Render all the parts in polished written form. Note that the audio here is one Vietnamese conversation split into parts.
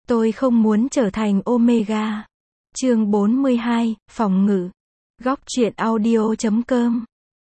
Tôi không muốn trở thành Omega. Chương 42, phòng ngự. Góc truyện audio.com.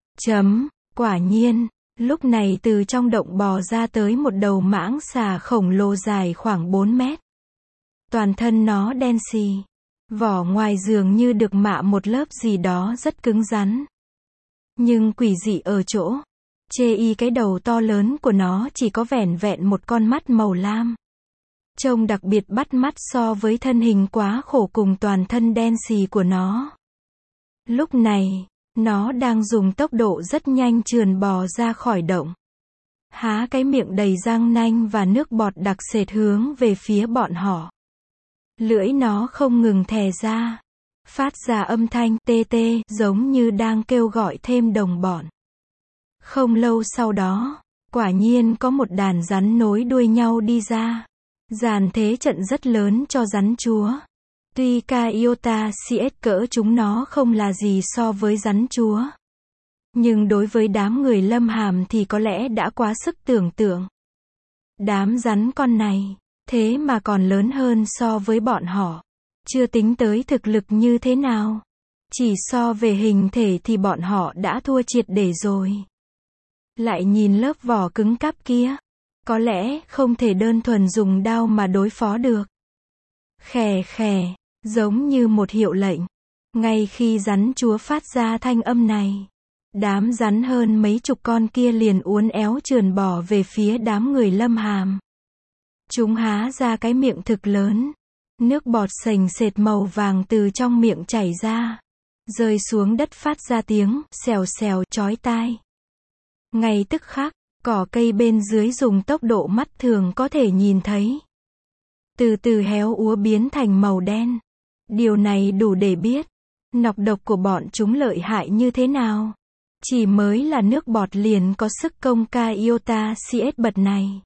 Quả nhiên, lúc này từ trong động bò ra tới một đầu mãng xà khổng lồ dài khoảng 4 mét. Toàn thân nó đen xì. Vỏ ngoài dường như được mạ một lớp gì đó rất cứng rắn. Nhưng quỷ dị ở chỗ, cái đầu to lớn của nó chỉ có vẻn vẹn một con mắt màu lam. Trông đặc biệt bắt mắt so với thân hình quá khổ cùng toàn thân đen xì của nó. Lúc này, nó đang dùng tốc độ rất nhanh trườn bò ra khỏi động. Há cái miệng đầy răng nanh và nước bọt đặc sệt hướng về phía bọn họ. Lưỡi nó không ngừng thè ra, phát ra âm thanh tê tê giống như đang kêu gọi thêm đồng bọn. Không lâu sau đó, quả nhiên có một đàn rắn nối đuôi nhau đi ra. Dàn thế trận rất lớn cho rắn chúa. Tuy Caiota CS cỡ chúng nó không là gì so với rắn chúa. Nhưng đối với đám người Lâm Hàm thì có lẽ đã quá sức tưởng tượng. Đám rắn con này, thế mà còn lớn hơn so với bọn họ. Chưa tính tới thực lực như thế nào. Chỉ so về hình thể thì bọn họ đã thua triệt để rồi. Lại nhìn lớp vỏ cứng cáp kia. Có lẽ không thể đơn thuần dùng đao mà đối phó được. Khè khè, giống như một hiệu lệnh. Ngay khi rắn chúa phát ra thanh âm này, đám rắn hơn mấy chục con kia liền uốn éo trườn bò về phía đám người Lâm Hàm. Chúng há ra cái miệng thực lớn. Nước bọt sềnh sệt màu vàng từ trong miệng chảy ra. Rơi xuống đất phát ra tiếng xèo xèo chói tai. Ngay tức khắc, cỏ cây bên dưới dùng tốc độ mắt thường có thể nhìn thấy. Từ từ héo úa biến thành màu đen. Điều này đủ để biết, nọc độc của bọn chúng lợi hại như thế nào. Chỉ mới là nước bọt liền có sức công Caiota CS bật này.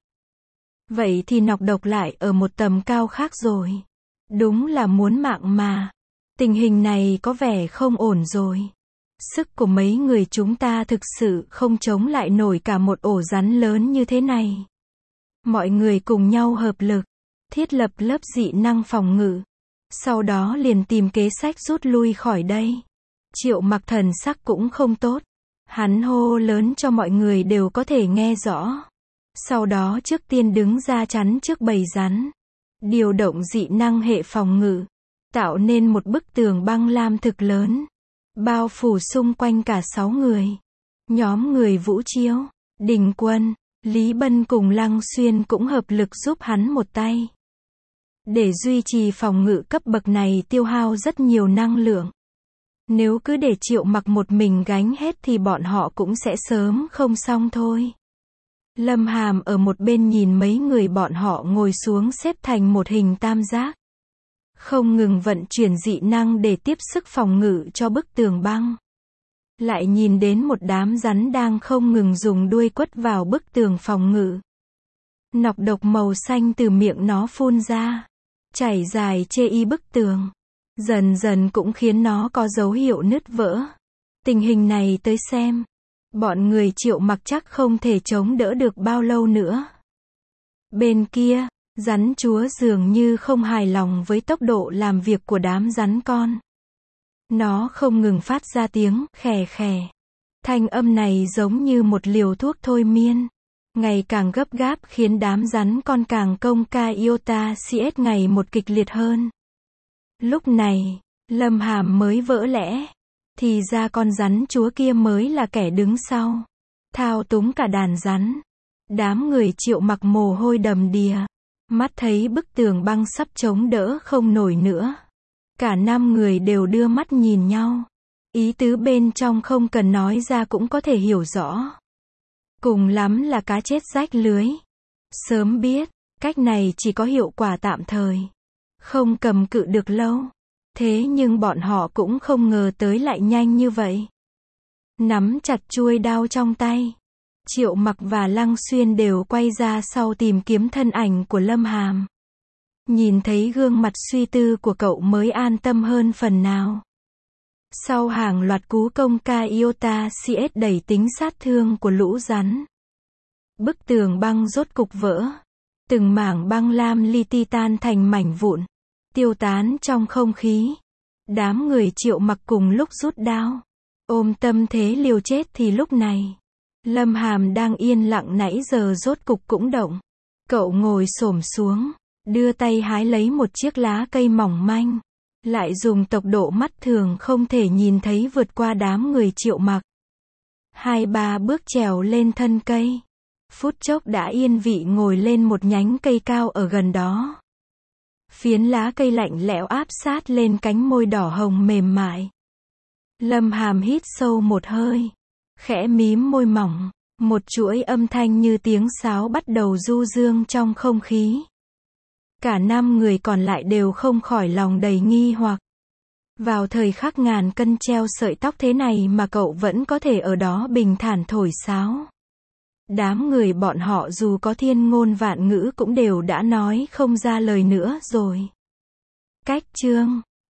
Vậy thì nọc độc lại ở một tầm cao khác rồi. Đúng là muốn mạng mà. Tình hình này có vẻ không ổn rồi. Sức của mấy người chúng ta thực sự không chống lại nổi cả một ổ rắn lớn như thế này. Mọi người cùng nhau hợp lực, thiết lập lớp dị năng phòng ngự. Sau đó liền tìm kế sách rút lui khỏi đây. Triệu Mặc thần sắc cũng không tốt. Hắn hô lớn cho mọi người đều có thể nghe rõ. Sau đó trước tiên đứng ra chắn trước bầy rắn. Điều động dị năng hệ phòng ngự. Tạo nên một bức tường băng lam thực lớn. Bao phủ xung quanh cả 6 người. Nhóm người Vũ Chiếu, Đình Quân, Lý Bân cùng Lăng Xuyên cũng hợp lực giúp hắn một tay. Để duy trì phòng ngự cấp bậc này tiêu hao rất nhiều năng lượng. Nếu cứ để Triệu Mặc một mình gánh hết thì bọn họ cũng sẽ sớm không xong thôi. Lâm Hàm ở một bên nhìn mấy người bọn họ ngồi xuống xếp thành một hình tam giác. Không ngừng vận chuyển dị năng để tiếp sức phòng ngự cho bức tường băng. Lại nhìn đến một đám rắn đang không ngừng dùng đuôi quất vào bức tường phòng ngự. Nọc độc màu xanh từ miệng nó phun ra, chảy dài bức tường. Dần dần cũng khiến nó có dấu hiệu nứt vỡ. Tình hình này tới xem, bọn người Triệu Mặc chắc không thể chống đỡ được bao lâu nữa. Bên kia, rắn chúa dường như không hài lòng với tốc độ làm việc của đám rắn con. Nó không ngừng phát ra tiếng khè khè. Thanh âm này giống như một liều thuốc thôi miên. Ngày càng gấp gáp khiến đám rắn con càng công Caiota CS ngày một kịch liệt hơn. Lúc này, Lâm Hàm mới vỡ lẽ. Thì ra con rắn chúa kia mới là kẻ đứng sau. Thao túng cả đàn rắn. Đám người Triệu Mặc mồ hôi đầm đìa. Mắt thấy bức tường băng sắp chống đỡ không nổi nữa. Cả 5 người đều đưa mắt nhìn nhau. Ý tứ bên trong không cần nói ra cũng có thể hiểu rõ. Cùng lắm là cá chết rách lưới. Sớm biết, cách này chỉ có hiệu quả tạm thời. Không cầm cự được lâu. Thế nhưng bọn họ cũng không ngờ tới lại nhanh như vậy. Nắm chặt chuôi đao trong tay. Triệu Mặc và Lăng Xuyên đều quay ra sau tìm kiếm thân ảnh của Lâm Hàm. Nhìn thấy gương mặt suy tư của cậu mới an tâm hơn phần nào. Sau hàng loạt cú công Caiota CS đẩy tính sát thương của lũ rắn. Bức tường băng rốt cục vỡ. Từng mảng băng lam li ti tan thành mảnh vụn, tiêu tán trong không khí. Đám người Triệu Mặc cùng lúc rút đao, ôm tâm thế liều chết thì lúc này, Lâm Hàm đang yên lặng nãy giờ rốt cục cũng động. Cậu ngồi xổm xuống, đưa tay hái lấy một chiếc lá cây mỏng manh, lại dùng tốc độ mắt thường không thể nhìn thấy vượt qua đám người Triệu Mặc. 2-3 bước trèo lên thân cây, phút chốc đã yên vị ngồi lên một nhánh cây cao ở gần đó. Phiến lá cây lạnh lẽo áp sát lên cánh môi đỏ hồng mềm mại. Lâm Hàm hít sâu một hơi, khẽ mím môi mỏng, một chuỗi âm thanh như tiếng sáo bắt đầu du dương trong không khí. Cả 5 người còn lại đều không khỏi lòng đầy nghi hoặc. Vào thời khắc ngàn cân treo sợi tóc thế này mà cậu vẫn có thể ở đó bình thản thổi sáo. Đám người bọn họ dù có thiên ngôn vạn ngữ cũng đều đã nói không ra lời nữa rồi. Cách chương